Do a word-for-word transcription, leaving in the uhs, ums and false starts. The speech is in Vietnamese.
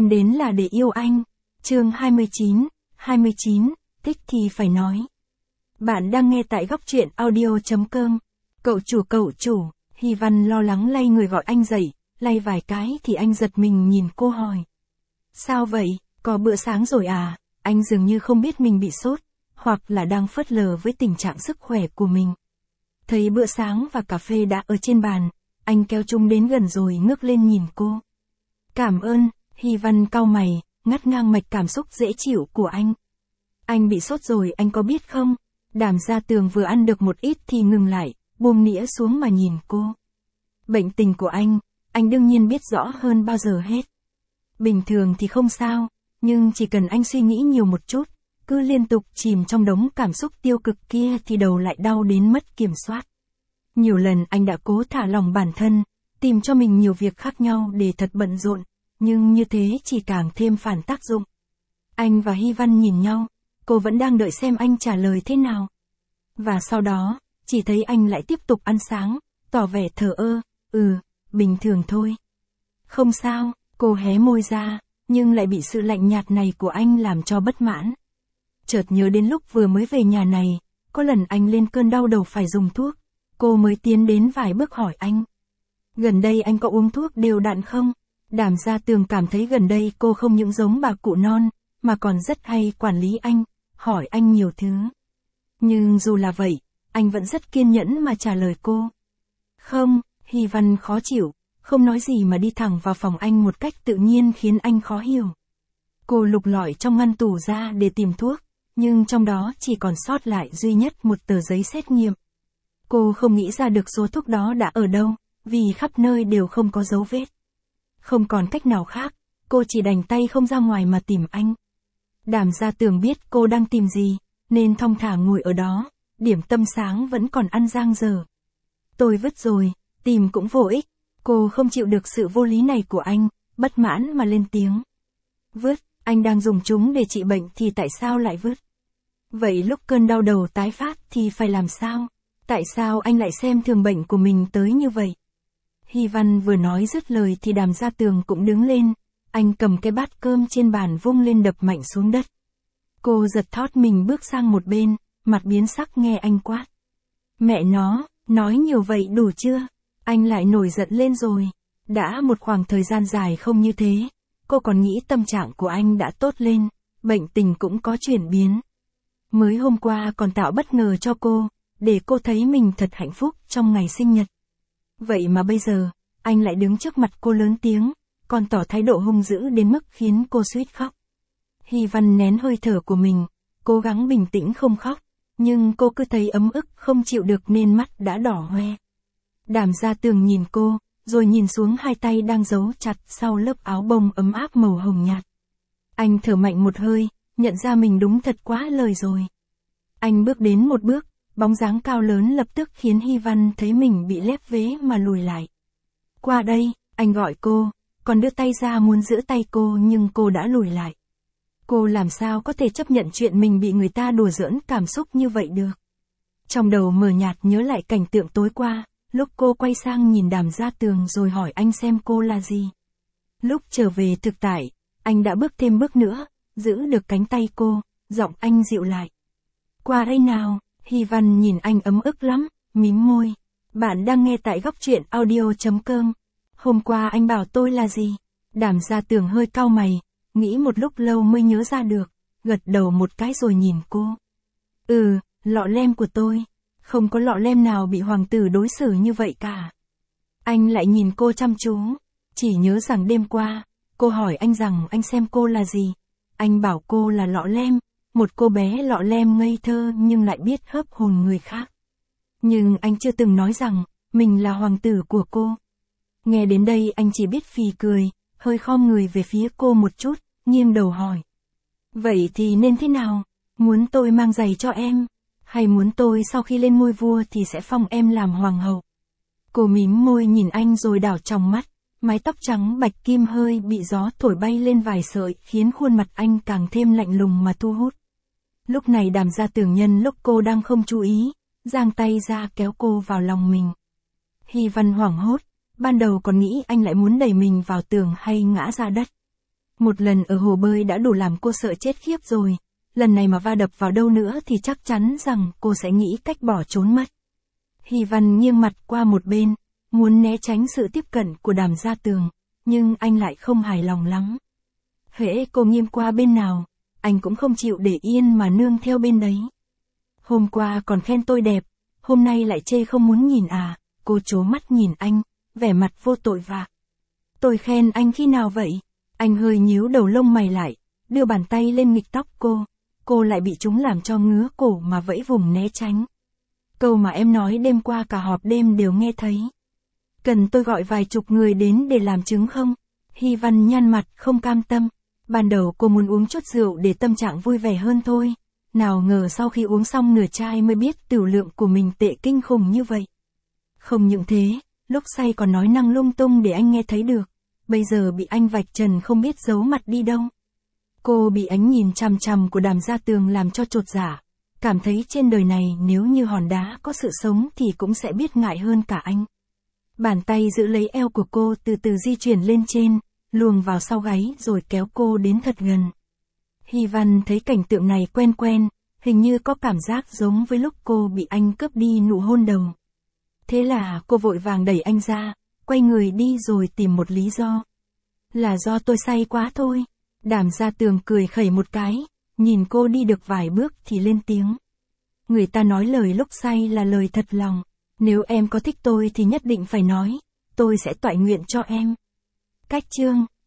Em đến là để yêu anh. Chương hai mươi chín, hai mươi chín, thích thì phải nói. Bạn đang nghe tại góc truyện audio.com. Cậu chủ cậu chủ, Hy Văn lo lắng lay người gọi anh dậy, lay vài cái thì anh giật mình nhìn cô hỏi. Sao vậy, có bữa sáng rồi à? Anh dường như không biết mình bị sốt, hoặc là đang phớt lờ với tình trạng sức khỏe của mình. Thấy bữa sáng và cà phê đã ở trên bàn, anh kéo chúng đến gần rồi ngước lên nhìn cô. Cảm ơn, Hy Văn cau mày, ngắt ngang mạch cảm xúc dễ chịu của anh. Anh bị sốt rồi anh có biết không? Đàm Gia Tường vừa ăn được một ít thì ngừng lại, buông nĩa xuống mà nhìn cô. Bệnh tình của anh, anh đương nhiên biết rõ hơn bao giờ hết. Bình thường thì không sao, nhưng chỉ cần anh suy nghĩ nhiều một chút, cứ liên tục chìm trong đống cảm xúc tiêu cực kia thì đầu lại đau đến mất kiểm soát. Nhiều lần anh đã cố thả lỏng bản thân, tìm cho mình nhiều việc khác nhau để thật bận rộn, nhưng như thế chỉ càng thêm phản tác dụng. Anh và Hy Văn nhìn nhau, cô vẫn đang đợi xem anh trả lời thế nào. Và sau đó, chỉ thấy anh lại tiếp tục ăn sáng, tỏ vẻ thờ ơ, ừ, bình thường thôi. Không sao, cô hé môi ra, nhưng lại bị sự lạnh nhạt này của anh làm cho bất mãn. Chợt nhớ đến lúc vừa mới về nhà này, có lần anh lên cơn đau đầu phải dùng thuốc, cô mới tiến đến vài bước hỏi anh. Gần đây anh có uống thuốc đều đặn không? Đàm Gia Tường cảm thấy gần đây cô không những giống bà cụ non, mà còn rất hay quản lý anh, hỏi anh nhiều thứ. Nhưng dù là vậy, anh vẫn rất kiên nhẫn mà trả lời cô. Không, Hy Văn khó chịu, không nói gì mà đi thẳng vào phòng anh một cách tự nhiên khiến anh khó hiểu. Cô lục lọi trong ngăn tủ ra để tìm thuốc, nhưng trong đó chỉ còn sót lại duy nhất một tờ giấy xét nghiệm. Cô không nghĩ ra được số thuốc đó đã ở đâu, vì khắp nơi đều không có dấu vết. Không còn cách nào khác, cô chỉ đành tay không ra ngoài mà tìm anh. Đàm Gia Tường biết cô đang tìm gì, nên thong thả ngồi ở đó, điểm tâm sáng vẫn còn ăn dang dở. Tôi vứt rồi, tìm cũng vô ích, cô không chịu được sự vô lý này của anh, bất mãn mà lên tiếng. Vứt, anh đang dùng chúng để trị bệnh thì tại sao lại vứt? Vậy lúc cơn đau đầu tái phát thì phải làm sao? Tại sao anh lại xem thường bệnh của mình tới như vậy? Hy Văn vừa nói dứt lời thì Đàm Gia Tường cũng đứng lên, anh cầm cái bát cơm trên bàn vung lên đập mạnh xuống đất. Cô giật thót mình bước sang một bên, mặt biến sắc nghe anh quát. Mẹ nó, nói nhiều vậy đủ chưa? Anh lại nổi giận lên rồi. Đã một khoảng thời gian dài không như thế, cô còn nghĩ tâm trạng của anh đã tốt lên, bệnh tình cũng có chuyển biến. Mới hôm qua còn tạo bất ngờ cho cô, để cô thấy mình thật hạnh phúc trong ngày sinh nhật. Vậy mà bây giờ, anh lại đứng trước mặt cô lớn tiếng, còn tỏ thái độ hung dữ đến mức khiến cô suýt khóc. Hy Văn nén hơi thở của mình, cố gắng bình tĩnh không khóc, nhưng cô cứ thấy ấm ức không chịu được nên mắt đã đỏ hoe. Đàm Gia Tường nhìn cô, rồi nhìn xuống hai tay đang giấu chặt sau lớp áo bông ấm áp màu hồng nhạt. Anh thở mạnh một hơi, nhận ra mình đúng thật quá lời rồi. Anh bước đến một bước, bóng dáng cao lớn lập tức khiến Hy Văn thấy mình bị lép vế mà lùi lại. Qua đây, anh gọi cô, còn đưa tay ra muốn giữ tay cô nhưng cô đã lùi lại. Cô làm sao có thể chấp nhận chuyện mình bị người ta đùa giỡn cảm xúc như vậy được. Trong đầu mờ nhạt nhớ lại cảnh tượng tối qua, lúc cô quay sang nhìn Đàm Gia Tường rồi hỏi anh xem cô là gì. Lúc trở về thực tại, anh đã bước thêm bước nữa, giữ được cánh tay cô, giọng anh dịu lại. Qua đây nào, Hy Văn nhìn anh ấm ức lắm, mím môi. Bạn đang nghe tại góc truyện audio.com. Hôm qua anh bảo tôi là gì? Đàm Gia Tường hơi cau mày, nghĩ một lúc lâu mới nhớ ra được, gật đầu một cái rồi nhìn cô. Ừ, lọ lem của tôi. Không có lọ lem nào bị hoàng tử đối xử như vậy cả. Anh lại nhìn cô chăm chú, chỉ nhớ rằng đêm qua, cô hỏi anh rằng anh xem cô là gì. Anh bảo cô là lọ lem, một cô bé lọ lem ngây thơ nhưng lại biết hớp hồn người khác. Nhưng anh chưa từng nói rằng, mình là hoàng tử của cô. Nghe đến đây anh chỉ biết phì cười, hơi khom người về phía cô một chút, nghiêng đầu hỏi. Vậy thì nên thế nào? Muốn tôi mang giày cho em? Hay muốn tôi sau khi lên ngôi vua thì sẽ phong em làm hoàng hậu? Cô mím môi nhìn anh rồi đảo trong mắt, mái tóc trắng bạch kim hơi bị gió thổi bay lên vài sợi khiến khuôn mặt anh càng thêm lạnh lùng mà thu hút. Lúc này Đàm Gia Tường nhân lúc cô đang không chú ý, giang tay ra kéo cô vào lòng mình. Hy Văn hoảng hốt, ban đầu còn nghĩ anh lại muốn đẩy mình vào tường hay ngã ra đất. Một lần ở hồ bơi đã đủ làm cô sợ chết khiếp rồi, lần này mà va đập vào đâu nữa thì chắc chắn rằng cô sẽ nghĩ cách bỏ trốn mất. Hy Văn nghiêng mặt qua một bên, muốn né tránh sự tiếp cận của Đàm Gia Tường, nhưng anh lại không hài lòng lắm. Hễ cô nghiêng qua bên nào, anh cũng không chịu để yên mà nương theo bên đấy. Hôm qua còn khen tôi đẹp, hôm nay lại chê không muốn nhìn à, cô trố mắt nhìn anh, vẻ mặt vô tội vạ. Tôi khen anh khi nào vậy? Anh hơi nhíu đầu lông mày lại, đưa bàn tay lên nghịch tóc cô, cô lại bị chúng làm cho ngứa cổ mà vẫy vùng né tránh. Câu mà em nói đêm qua cả họp đêm đều nghe thấy. Cần tôi gọi vài chục người đến để làm chứng không? Hy Văn nhăn mặt không cam tâm. Ban đầu cô muốn uống chút rượu để tâm trạng vui vẻ hơn thôi. Nào ngờ sau khi uống xong nửa chai mới biết tửu lượng của mình tệ kinh khủng như vậy. Không những thế, lúc say còn nói năng lung tung để anh nghe thấy được. Bây giờ bị anh vạch trần không biết giấu mặt đi đâu. Cô bị ánh nhìn chằm chằm của Đàm Gia Tường làm cho chột dạ. Cảm thấy trên đời này nếu như hòn đá có sự sống thì cũng sẽ biết ngại hơn cả anh. Bàn tay giữ lấy eo của cô từ từ di chuyển lên trên, luồn vào sau gáy rồi kéo cô đến thật gần. Hy Văn thấy cảnh tượng này quen quen, hình như có cảm giác giống với lúc cô bị anh cướp đi nụ hôn đầu. Thế là cô vội vàng đẩy anh ra, quay người đi rồi tìm một lý do. Là do tôi say quá thôi. Đàm Gia Tường cười khẩy một cái, nhìn cô đi được vài bước thì lên tiếng. Người ta nói lời lúc say là lời thật lòng. Nếu em có thích tôi thì nhất định phải nói, tôi sẽ toại nguyện cho em. Cách chương